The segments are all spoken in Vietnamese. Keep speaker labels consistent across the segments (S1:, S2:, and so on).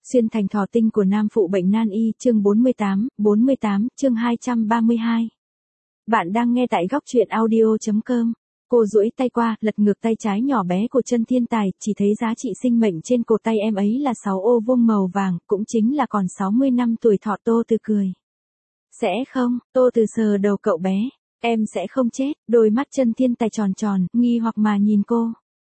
S1: Xuyên thành thỏ tinh của nam phụ bệnh nan y, chương 48, chương 232. Bạn đang nghe tại góc truyện audio.com. Cô duỗi tay qua, lật ngược tay trái nhỏ bé của Chân Thiên Tài, chỉ thấy giá trị sinh mệnh trên cổ tay em ấy là 6 ô vuông màu vàng, cũng chính là còn 60 năm tuổi thọ. Tô Từ cười. Sẽ không, Tô Từ sờ đầu cậu bé. Em sẽ không chết. Đôi mắt Chân Thiên Tài tròn tròn, nghi hoặc mà nhìn cô.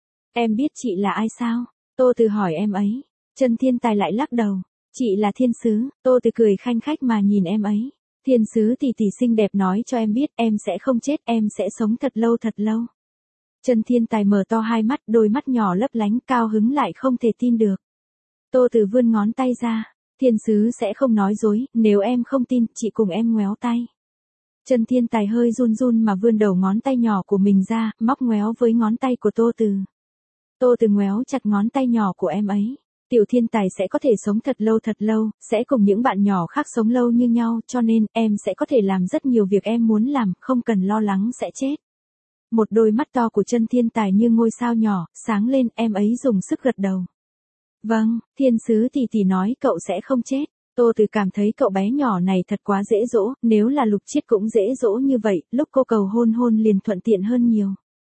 S1: Em biết chị là ai sao? Tô Từ hỏi em ấy. Chân Thiên Tài lại lắc đầu. Chị là thiên sứ. Tô Từ cười khanh khách mà nhìn em ấy. Thiên sứ tỷ tỷ xinh đẹp nói cho em biết em sẽ không chết, em sẽ sống thật lâu thật lâu. Chân Thiên Tài mở to hai mắt, đôi mắt nhỏ lấp lánh, cao hứng lại không thể tin được. Tô Từ vươn ngón tay ra. Thiên sứ sẽ không nói dối, nếu em không tin, chị cùng em ngoéo tay. Chân Thiên Tài hơi run run mà vươn đầu ngón tay nhỏ của mình ra, móc ngoéo với ngón tay của Tô Từ. Tô Từ ngoéo chặt ngón tay nhỏ của em ấy. Tiểu Thiên Tài sẽ có thể sống thật lâu, sẽ cùng những bạn nhỏ khác sống lâu như nhau, cho nên em sẽ có thể làm rất nhiều việc em muốn làm, không cần lo lắng sẽ chết. Một đôi mắt to của Chân Thiên Tài như ngôi sao nhỏ, sáng lên, em ấy dùng sức gật đầu. Vâng, thiên sứ tỷ tỷ nói cậu sẽ không chết. Tô Từ cảm thấy cậu bé nhỏ này thật quá dễ dỗ, nếu là Lục Chiết cũng dễ dỗ như vậy, lúc cô cầu hôn hôn liền thuận tiện hơn nhiều.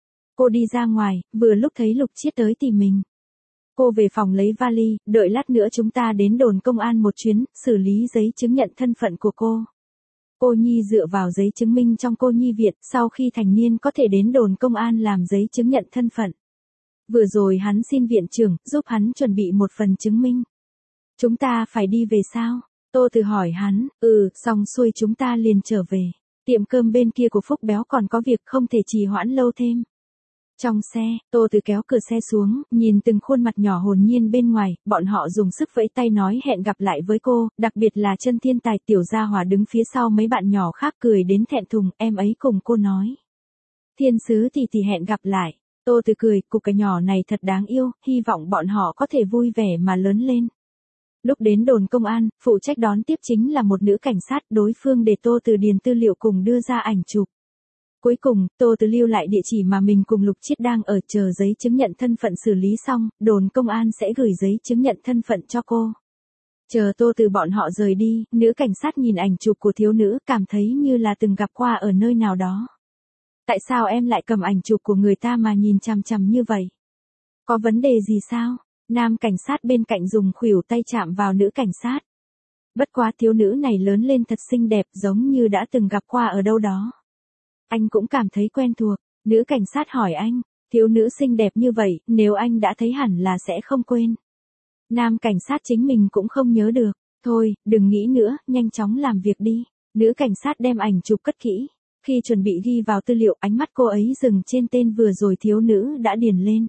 S1: Cô đi ra ngoài, vừa lúc thấy Lục Chiết tới tìm mình. Cô về phòng lấy vali, đợi lát nữa chúng ta đến đồn công an một chuyến, xử lý giấy chứng nhận thân phận của cô. Cô Nhi dựa vào giấy chứng minh trong cô Nhi Viện, sau khi thành niên có thể đến đồn công an làm giấy chứng nhận thân phận. Vừa rồi hắn xin viện trưởng, giúp hắn chuẩn bị một phần chứng minh. Chúng ta phải đi về sao? Tô Từ hỏi hắn, xong xuôi chúng ta liền trở về. Tiệm cơm bên kia của Phúc Béo còn có việc không thể trì hoãn lâu thêm. Trong xe, Tô Từ kéo cửa xe xuống, nhìn từng khuôn mặt nhỏ hồn nhiên bên ngoài, bọn họ dùng sức vẫy tay nói hẹn gặp lại với cô, đặc biệt là Chân Thiên Tài tiểu gia hỏa đứng phía sau mấy bạn nhỏ khác cười đến thẹn thùng, em ấy cùng cô nói. Thiên sứ tỷ tỷ hẹn gặp lại. Tô Từ cười, cục cái nhỏ này thật đáng yêu, hy vọng bọn họ có thể vui vẻ mà lớn lên. Lúc đến đồn công an, phụ trách đón tiếp chính là một nữ cảnh sát, đối phương để Tô Từ điền tư liệu cùng đưa ra ảnh chụp. Cuối cùng, Tô Từ lưu lại địa chỉ mà mình cùng Lục Chiết đang ở, chờ giấy chứng nhận thân phận xử lý xong, đồn công an sẽ gửi giấy chứng nhận thân phận cho cô. Chờ Tô Từ bọn họ rời đi, nữ cảnh sát nhìn ảnh chụp của thiếu nữ, cảm thấy như là từng gặp qua ở nơi nào đó. Tại sao em lại cầm ảnh chụp của người ta mà nhìn chằm chằm như vậy? Có vấn đề gì sao? Nam cảnh sát bên cạnh dùng khuỷu tay chạm vào nữ cảnh sát. Bất quá thiếu nữ này lớn lên thật xinh đẹp, giống như đã từng gặp qua ở đâu đó. Anh cũng cảm thấy quen thuộc. Nữ cảnh sát hỏi anh, thiếu nữ xinh đẹp như vậy, nếu anh đã thấy hẳn là sẽ không quên. Nam cảnh sát chính mình cũng không nhớ được. Thôi, đừng nghĩ nữa, nhanh chóng làm việc đi. Nữ cảnh sát đem ảnh chụp cất kỹ. Khi chuẩn bị ghi vào tư liệu, ánh mắt cô ấy dừng trên tên vừa rồi thiếu nữ đã điền lên.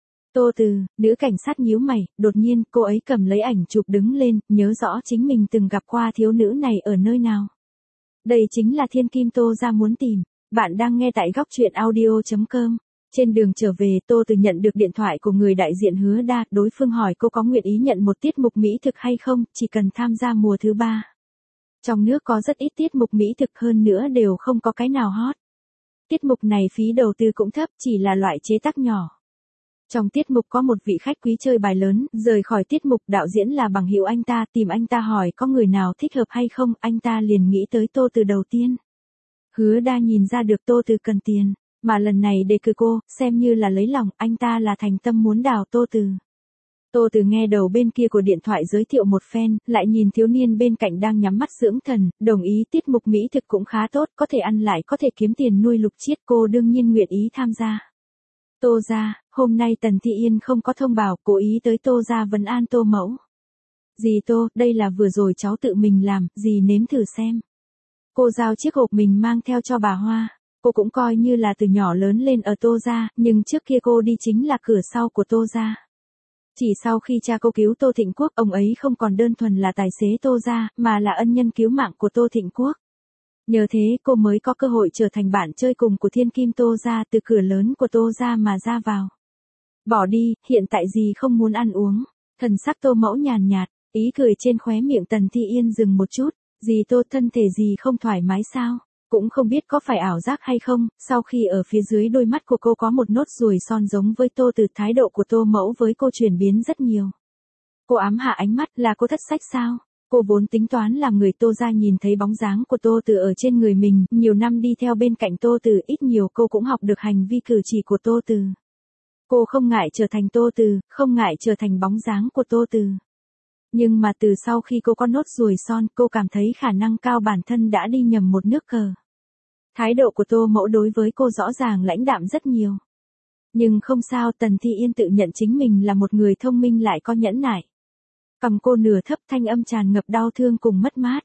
S1: Tô Từ, nữ cảnh sát nhíu mày, đột nhiên cô ấy cầm lấy ảnh chụp đứng lên, nhớ rõ chính mình từng gặp qua thiếu nữ này ở nơi nào. Đây chính là thiên kim Tô gia muốn tìm. Bạn đang nghe tại góc truyện audio.com. Trên đường trở về, Tô Từ nhận được điện thoại của người đại diện Hứa Đa, đối phương hỏi cô có nguyện ý nhận một tiết mục mỹ thực hay không, chỉ cần tham gia mùa thứ 3. Trong nước có rất ít tiết mục mỹ thực, hơn nữa đều không có cái nào hot. Tiết mục này phí đầu tư cũng thấp, chỉ là loại chế tác nhỏ. Trong tiết mục có một vị khách quý chơi bài lớn, rời khỏi tiết mục, đạo diễn là bằng hữu anh ta, tìm anh ta hỏi có người nào thích hợp hay không, anh ta liền nghĩ tới Tô Từ đầu tiên. Hứa Đa nhìn ra được Tô Từ cần tiền, mà lần này đề cử cô, xem như là lấy lòng, anh ta là thành tâm muốn đào Tô Từ. Tô Từ nghe đầu bên kia của điện thoại giới thiệu một phen, lại nhìn thiếu niên bên cạnh đang nhắm mắt dưỡng thần, đồng ý tiết mục mỹ thực cũng khá tốt, có thể ăn lại có thể kiếm tiền nuôi Lục Chiết, cô đương nhiên nguyện ý tham gia. Tô gia, hôm nay Tần Thị Yên không có thông báo, cố ý tới Tô gia vấn an Tô mẫu. Dì Tô, đây là vừa rồi cháu tự mình làm, dì nếm thử xem. Cô giao chiếc hộp mình mang theo cho bà Hoa. Cô cũng coi như là từ nhỏ lớn lên ở Tô gia, nhưng trước kia cô đi chính là cửa sau của Tô gia. Chỉ sau khi cha cô cứu Tô Thịnh Quốc, ông ấy không còn đơn thuần là tài xế Tô gia, mà là ân nhân cứu mạng của Tô Thịnh Quốc. Nhờ thế cô mới có cơ hội trở thành bạn chơi cùng của thiên kim Tô gia, từ cửa lớn của Tô gia mà ra vào. Bỏ đi, hiện tại dì không muốn ăn uống. Thần sắc Tô mẫu nhàn nhạt, ý cười trên khóe miệng Tần Thị Yên dừng một chút. Dì Tô, thân thể dì không thoải mái sao? Cũng không biết có phải ảo giác hay không, sau khi ở phía dưới đôi mắt của cô có một nốt ruồi son giống với Tô Từ, thái độ của Tô mẫu với cô chuyển biến rất nhiều. Cô ám hạ ánh mắt, là cô thất sách sao? Cô vốn tính toán làm người Tô gia nhìn thấy bóng dáng của Tô Từ ở trên người mình, nhiều năm đi theo bên cạnh Tô Từ, ít nhiều cô cũng học được hành vi cử chỉ của Tô Từ. Cô không ngại trở thành Tô Từ, không ngại trở thành bóng dáng của Tô Từ. Nhưng mà từ sau khi cô có nốt ruồi son, cô cảm thấy khả năng cao bản thân đã đi nhầm một nước cờ. Thái độ của Tô Mẫu đối với cô rõ ràng lãnh đạm rất nhiều. Nhưng không sao, Tần Thi Yên tự nhận chính mình là một người thông minh lại có nhẫn nại. Cầm cô nửa thấp, thanh âm tràn ngập đau thương cùng mất mát.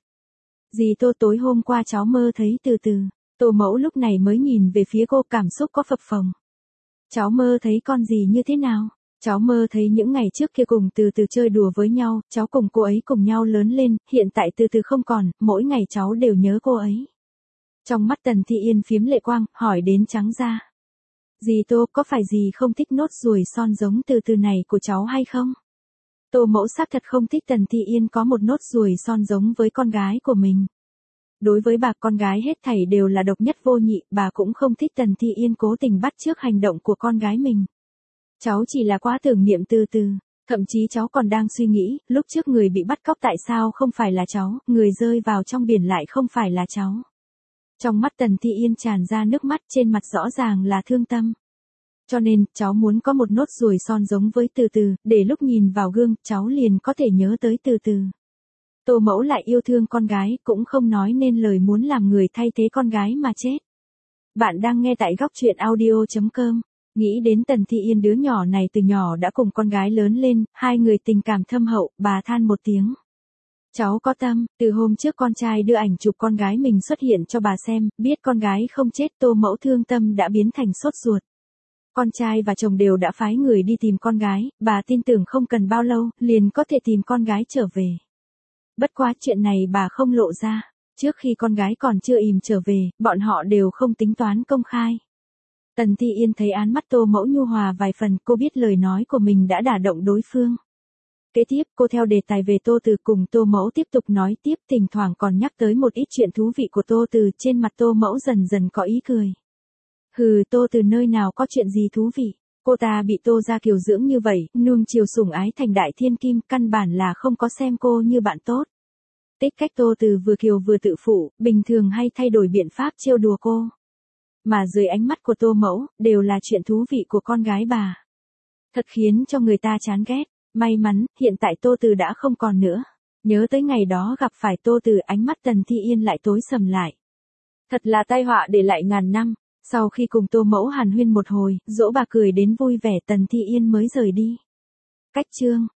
S1: Dì Tô, tối hôm qua cháu mơ thấy Từ Từ. Tô Mẫu lúc này mới nhìn về phía cô, cảm xúc có phập phồng. Cháu mơ thấy con gì như thế nào? Cháu mơ thấy những ngày trước kia cùng Từ Từ chơi đùa với nhau, cháu cùng cô ấy cùng nhau lớn lên, hiện tại Từ Từ không còn, mỗi ngày cháu đều nhớ cô ấy. Trong mắt Tần Thi Yên phiếm lệ quang, hỏi đến trắng ra. Dì Tô, có phải dì không thích nốt ruồi son giống Từ Từ này của cháu hay không? Tô Mẫu xác thật không thích Tần Thi Yên có một nốt ruồi son giống với con gái của mình. Đối với bà, con gái hết thảy đều là độc nhất vô nhị, bà cũng không thích Tần Thi Yên cố tình bắt chước hành động của con gái mình. Cháu chỉ là quá tưởng niệm Từ Từ, thậm chí cháu còn đang suy nghĩ, lúc trước người bị bắt cóc tại sao không phải là cháu, người rơi vào trong biển lại không phải là cháu. Trong mắt Tần Thi Yên tràn ra nước mắt, trên mặt rõ ràng là thương tâm. Cho nên, cháu muốn có một nốt ruồi son giống với Từ Từ, để lúc nhìn vào gương, cháu liền có thể nhớ tới Từ Từ. Tô Mẫu lại yêu thương con gái, cũng không nói nên lời muốn làm người thay thế con gái mà chết. Bạn đang nghe tại góc truyện audio.com. Nghĩ đến Tần Thi Yên, đứa nhỏ này từ nhỏ đã cùng con gái lớn lên, hai người tình cảm thâm hậu, bà than một tiếng. Cháu có tâm, từ hôm trước con trai đưa ảnh chụp con gái mình xuất hiện cho bà xem, biết con gái không chết, Tô Mẫu thương tâm đã biến thành sốt ruột. Con trai và chồng đều đã phái người đi tìm con gái, bà tin tưởng không cần bao lâu, liền có thể tìm con gái trở về. Bất quá chuyện này bà không lộ ra, trước khi con gái còn chưa ìm trở về, bọn họ đều không tính toán công khai. Tần Thi Yên thấy ánh mắt Tô Mẫu nhu hòa vài phần, cô biết lời nói của mình đã đả động đối phương. Kế tiếp, cô theo đề tài về Tô Từ cùng Tô Mẫu tiếp tục nói tiếp, thỉnh thoảng còn nhắc tới một ít chuyện thú vị của Tô Từ, trên mặt Tô Mẫu dần dần có ý cười. Hừ, Tô Từ nơi nào có chuyện gì thú vị, cô ta bị Tô gia kiều dưỡng như vậy, nuông chiều sủng ái thành đại thiên kim, căn bản là không có xem cô như bạn tốt. Tích cách Tô Từ vừa kiều vừa tự phụ, bình thường hay thay đổi biện pháp trêu đùa cô. Mà dưới ánh mắt của Tô Mẫu, đều là chuyện thú vị của con gái bà. Thật khiến cho người ta chán ghét. May mắn, hiện tại Tô Từ đã không còn nữa. Nhớ tới ngày đó gặp phải Tô Từ, ánh mắt Tần Thi Yên lại tối sầm lại. Thật là tai họa để lại ngàn năm. Sau khi cùng Tô Mẫu hàn huyên một hồi, dỗ bà cười đến vui vẻ, Tần Thi Yên mới rời đi. Cách chương